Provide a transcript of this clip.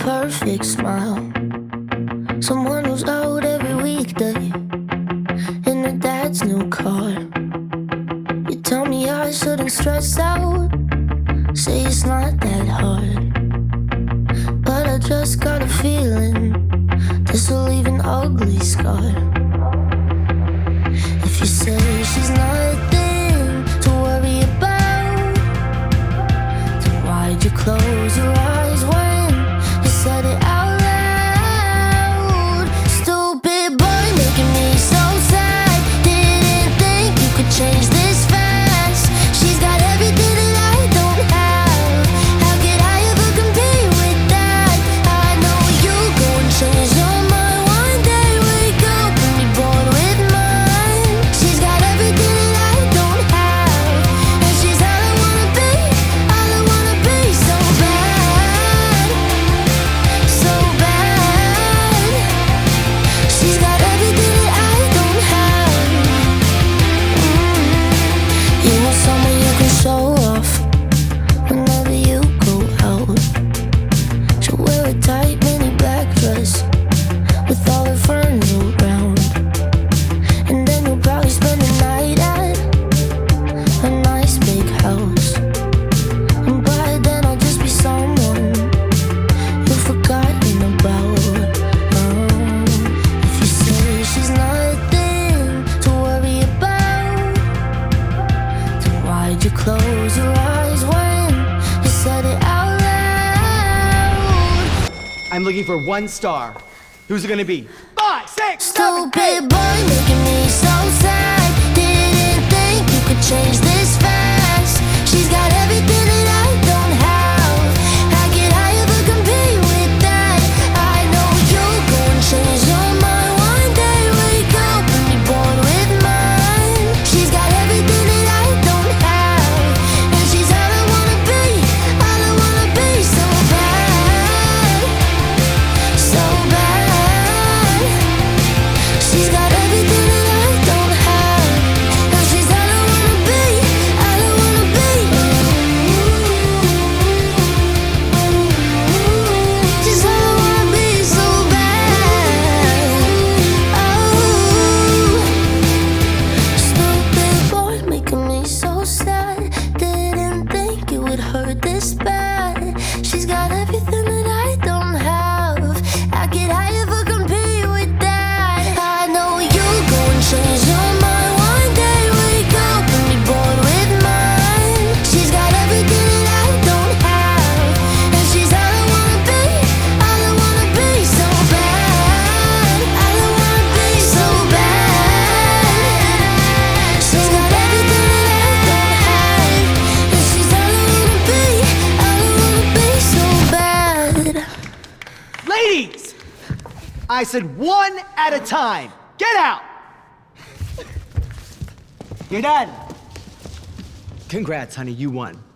perfect smile. Someone who's out every weekday in her dad's new car. You tell me I shouldn't stress out, say it's not that hard. But I just got a feeling this will leave an ugly scar. If you say she's nothing to worry about, then why'd you close your eyes when you said it out loud? Stupid boy making me so sad. Didn't think you could change this fast. She's got everything that I don't have. How could I ever compete with that? I know you go and change your mind one day. Wake up and be born with mine. She's got everything that I don't have, and she's all I wanna be, all I wanna be. So bad, so bad. She's got everything that I don't have. You want someone you can show off whenever you go out. She'll wear a tight mini black dress with all her friends around, and then you'll probably spend the night at a nice big house. And by then I'll just be someone you've forgotten about. If you say she's nothing to worry about, then why'd you close your eyes when you said it out loud? I'm looking for 1 star. Who's it gonna be? 5, 6, 7, 8. Stupid boy making me so sad. Didn't think you could change this fast. She's got everything that I don't have. How could I ever compete with that? I know you'll go and change your mind one day. Wake up and be born with mine. She's got everything that I don't have, and she's all I wanna be, all I wanna be. So bad, so bad. She's got everything that I don't have, and she's all I wanna be, all I wanna be. She's all I wanna be, so bad. Oh, stupid boy making me so sad. Didn't think it would hurt this bad. She's got everything that I don't have. How could I ever compete with that? I know you'll go and change your mind one day. Wake up and be born with mine. She's got everything that I don't have, and she's all I wanna be, all I wanna be. So bad, all I wanna be. So bad. She's got everything that I don't have, and she's all I wanna be, all I wanna be. So bad. Ladies! I said 1 at a time. Get out! You're done. Congrats, honey, you won.